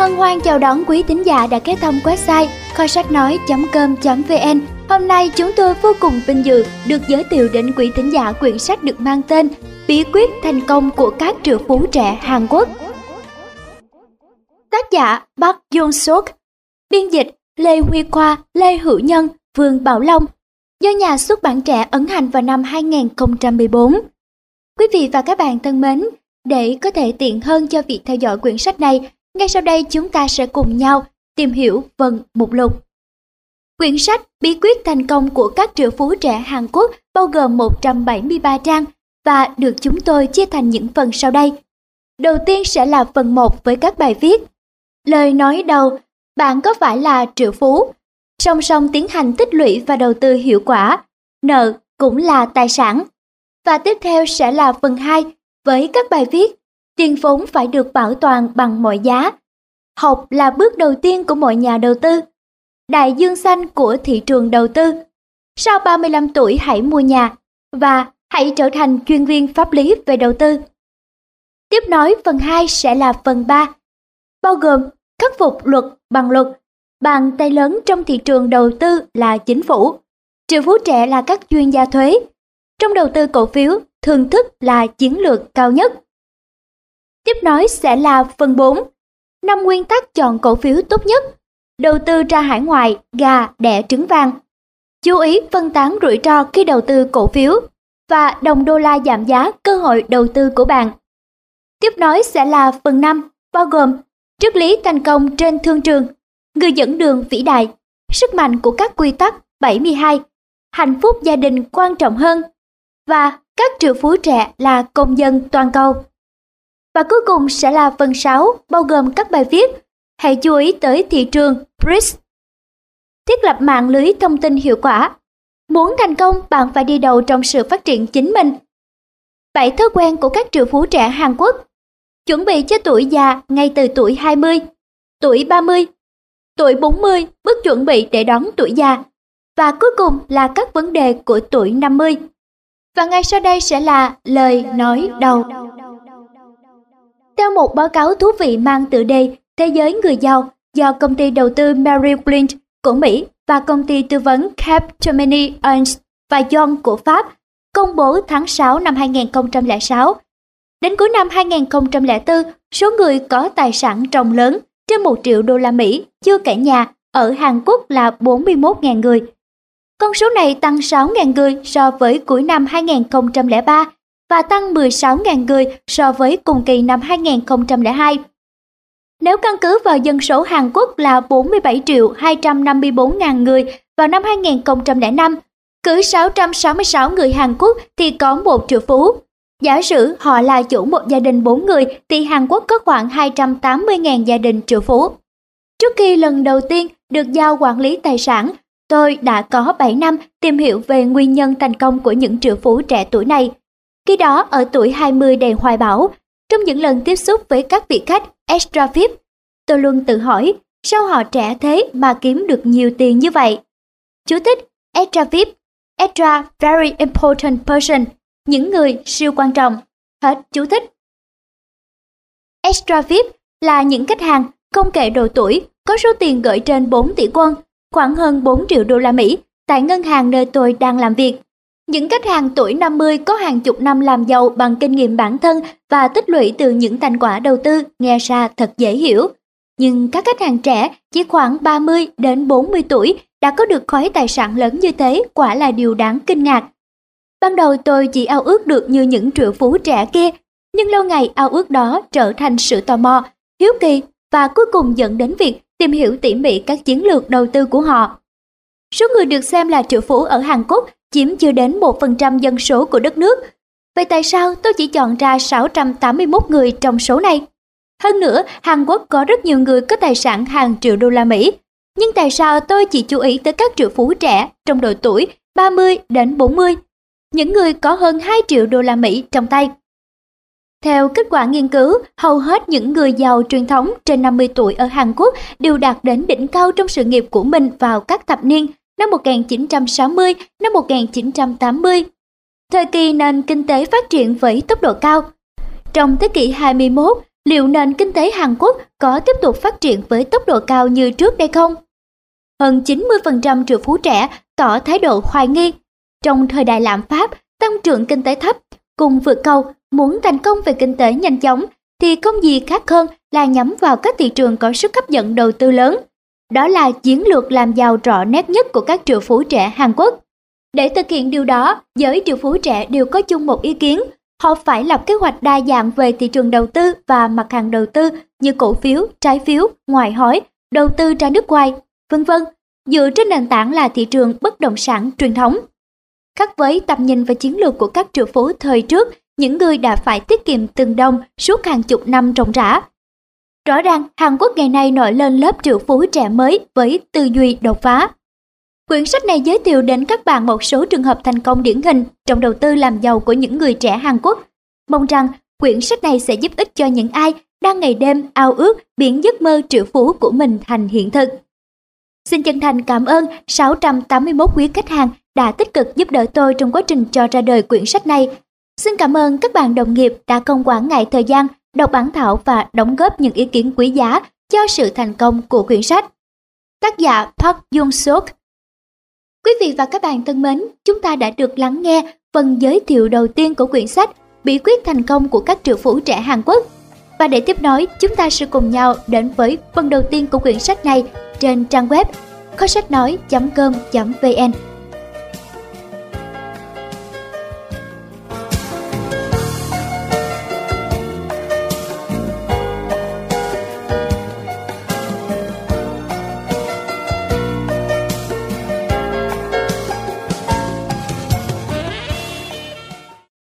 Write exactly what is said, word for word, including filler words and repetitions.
Hân hoan chào đón quý thính giả đã ghé thăm website kho sách nói chấm com chấm vn. Hôm nay chúng tôi vô cùng vinh dự được giới thiệu đến quý thính giả quyển sách được mang tên Bí quyết thành công của các triệu phú trẻ Hàn Quốc. Tác giả Park Yoon-suk, biên dịch Lê Huy Khoa, Lê Hữu Nhân, Vương Bảo Long, do nhà xuất bản Trẻ ấn hành vào năm hai nghìn không trăm mười bốn. Quý vị và các bạn thân mến, để có thể tiện hơn cho việc theo dõi quyển sách này, ngay sau đây chúng ta sẽ cùng nhau tìm hiểu phần mục lục. Quyển sách Bí quyết thành công của các triệu phú trẻ Hàn Quốc bao gồm một trăm bảy mươi ba trang và được chúng tôi chia thành những phần sau đây. Đầu tiên sẽ là phần một với các bài viết. Lời nói đầu, bạn có phải là triệu phú? Song song tiến hành tích lũy và đầu tư hiệu quả, nợ cũng là tài sản. Và tiếp theo sẽ là phần hai với các bài viết. Tiền vốn phải được bảo toàn bằng mọi giá. Học là bước đầu tiên của mọi nhà đầu tư. Đại dương xanh của thị trường đầu tư. Sau ba mươi lăm tuổi hãy mua nhà và hãy trở thành chuyên viên pháp lý về đầu tư. Tiếp nối phần hai sẽ là phần ba, bao gồm khắc phục luật bằng luật. Bàn tay lớn trong thị trường đầu tư là chính phủ. Triệu phú trẻ là các chuyên gia thuế. Trong đầu tư cổ phiếu, thưởng thức là chiến lược cao nhất. Tiếp nối sẽ là phần bốn, năm nguyên tắc chọn cổ phiếu tốt nhất. Đầu tư ra hải ngoại, gà đẻ trứng vàng. Chú ý phân tán rủi ro khi đầu tư cổ phiếu và đồng đô la giảm giá cơ hội đầu tư của bạn. Tiếp nối sẽ là phần năm, bao gồm triết lý thành công trên thương trường, người dẫn đường vĩ đại, sức mạnh của các quy tắc bảy mươi hai, hạnh phúc gia đình quan trọng hơn, và các triệu phú trẻ là công dân toàn cầu. Và cuối cùng sẽ là phần sáu, bao gồm các bài viết. Hãy chú ý tới thị trường bê rờ i ích. Thiết lập mạng lưới thông tin hiệu quả. Muốn thành công, bạn phải đi đầu trong sự phát triển chính mình. bảy thói quen của các triệu phú trẻ Hàn Quốc. Chuẩn bị cho tuổi già ngay từ tuổi hai mươi, tuổi ba mươi, tuổi bốn mươi, bước chuẩn bị để đón tuổi già. Và cuối cùng là các vấn đề của tuổi năm mươi. Và ngay sau đây sẽ là lời nói đầu. Theo một báo cáo thú vị mang tựa đề Thế giới người giàu do công ty đầu tư Merrill Lynch của Mỹ và công ty tư vấn Capgemini Ernst và Young của Pháp công bố tháng sáu năm hai nghìn không trăm lẻ sáu. Đến cuối năm hai nghìn không trăm lẻ bốn, số người có tài sản ròng lớn trên một triệu đô la Mỹ chưa kể nhà ở Hàn Quốc là bốn mươi mốt nghìn người. Con số này tăng sáu nghìn người so với cuối năm hai nghìn không trăm lẻ ba và tăng mười sáu nghìn người so với cùng kỳ năm hai nghìn không trăm lẻ hai. Nếu căn cứ vào dân số Hàn Quốc là bốn mươi bảy triệu hai trăm năm mươi bốn nghìn người vào năm hai nghìn không trăm lẻ năm, cứ sáu trăm sáu mươi sáu người Hàn Quốc thì có một triệu phú. Giả sử họ là chủ một gia đình bốn người thì Hàn Quốc có khoảng hai trăm tám mươi nghìn gia đình triệu phú. Trước khi lần đầu tiên được giao quản lý tài sản, tôi đã có bảy năm tìm hiểu về nguyên nhân thành công của những triệu phú trẻ tuổi này. Khi đó ở tuổi hai mươi đầy hoài bão, trong những lần tiếp xúc với các vị khách extra vi ai pi, tôi luôn tự hỏi sao họ trẻ thế mà kiếm được nhiều tiền như vậy. Chú thích: extra vi ai pi, extra very important person, những người siêu quan trọng. Hết chú thích. Extra vi ai pi là những khách hàng không kể độ tuổi, có số tiền gửi trên bốn tỷ won, khoảng hơn bốn triệu đô la Mỹ tại ngân hàng nơi tôi đang làm việc. Những khách hàng tuổi năm mươi có hàng chục năm làm giàu bằng kinh nghiệm bản thân và tích lũy từ những thành quả đầu tư, nghe ra thật dễ hiểu. Nhưng các khách hàng trẻ chỉ khoảng ba mươi đến bốn mươi tuổi đã có được khối tài sản lớn như thế quả là điều đáng kinh ngạc. Ban đầu tôi chỉ ao ước được như những triệu phú trẻ kia, nhưng lâu ngày ao ước đó trở thành sự tò mò, hiếu kỳ và cuối cùng dẫn đến việc tìm hiểu tỉ mỉ các chiến lược đầu tư của họ. Số người được xem là triệu phú ở Hàn Quốc chiếm chưa đến một phần trăm dân số của đất nước. Vậy tại sao tôi chỉ chọn ra sáu trăm tám mươi mốt người trong số này? Hơn nữa, Hàn Quốc có rất nhiều người có tài sản hàng triệu đô la Mỹ. Nhưng tại sao tôi chỉ chú ý tới các triệu phú trẻ trong độ tuổi ba mươi đến bốn mươi, những người có hơn hai triệu đô la Mỹ trong tay? Theo kết quả nghiên cứu, hầu hết những người giàu truyền thống trên năm mươi tuổi ở Hàn Quốc đều đạt đến đỉnh cao trong sự nghiệp của mình vào các thập niên năm một nghìn chín trăm sáu mươi, năm một nghìn chín trăm tám mươi. Thời kỳ nền kinh tế phát triển với tốc độ cao. Trong thế kỷ hai mươi mốt, liệu nền kinh tế Hàn Quốc có tiếp tục phát triển với tốc độ cao như trước đây không? Hơn chín mươi phần trăm triệu phú trẻ tỏ thái độ hoài nghi. Trong thời đại lạm phát, tăng trưởng kinh tế thấp, cùng vượt cầu, muốn thành công về kinh tế nhanh chóng thì không gì khác hơn là nhắm vào các thị trường có sức hấp dẫn đầu tư lớn. Đó là chiến lược làm giàu rõ nét nhất của các triệu phú trẻ Hàn Quốc. Để thực hiện điều đó, giới triệu phú trẻ đều có chung một ý kiến. Họ phải lập kế hoạch đa dạng về thị trường đầu tư và mặt hàng đầu tư như cổ phiếu, trái phiếu, ngoại hối, đầu tư ra nước ngoài, vân vân, dựa trên nền tảng là thị trường bất động sản truyền thống. Khác với tầm nhìn và chiến lược của các triệu phú thời trước, những người đã phải tiết kiệm từng đồng suốt hàng chục năm ròng rã. Rõ ràng, Hàn Quốc ngày nay nổi lên lớp triệu phú trẻ mới với tư duy đột phá. Quyển sách này giới thiệu đến các bạn một số trường hợp thành công điển hình trong đầu tư làm giàu của những người trẻ Hàn Quốc. Mong rằng quyển sách này sẽ giúp ích cho những ai đang ngày đêm ao ước biến giấc mơ triệu phú của mình thành hiện thực. Xin chân thành cảm ơn sáu trăm tám mươi mốt quý khách hàng đã tích cực giúp đỡ tôi trong quá trình cho ra đời quyển sách này. Xin cảm ơn các bạn đồng nghiệp đã không quản ngại thời gian đọc bản thảo và đóng góp những ý kiến quý giá cho sự thành công của quyển sách. Tác giả Park Yoon-suk. Quý vị và các bạn thân mến, chúng ta đã được lắng nghe phần giới thiệu đầu tiên của quyển sách Bí quyết thành công của các triệu phú trẻ Hàn Quốc. Và để tiếp nối, chúng ta sẽ cùng nhau đến với phần đầu tiên của quyển sách này trên trang web kho sách nói chấm com chấm vn.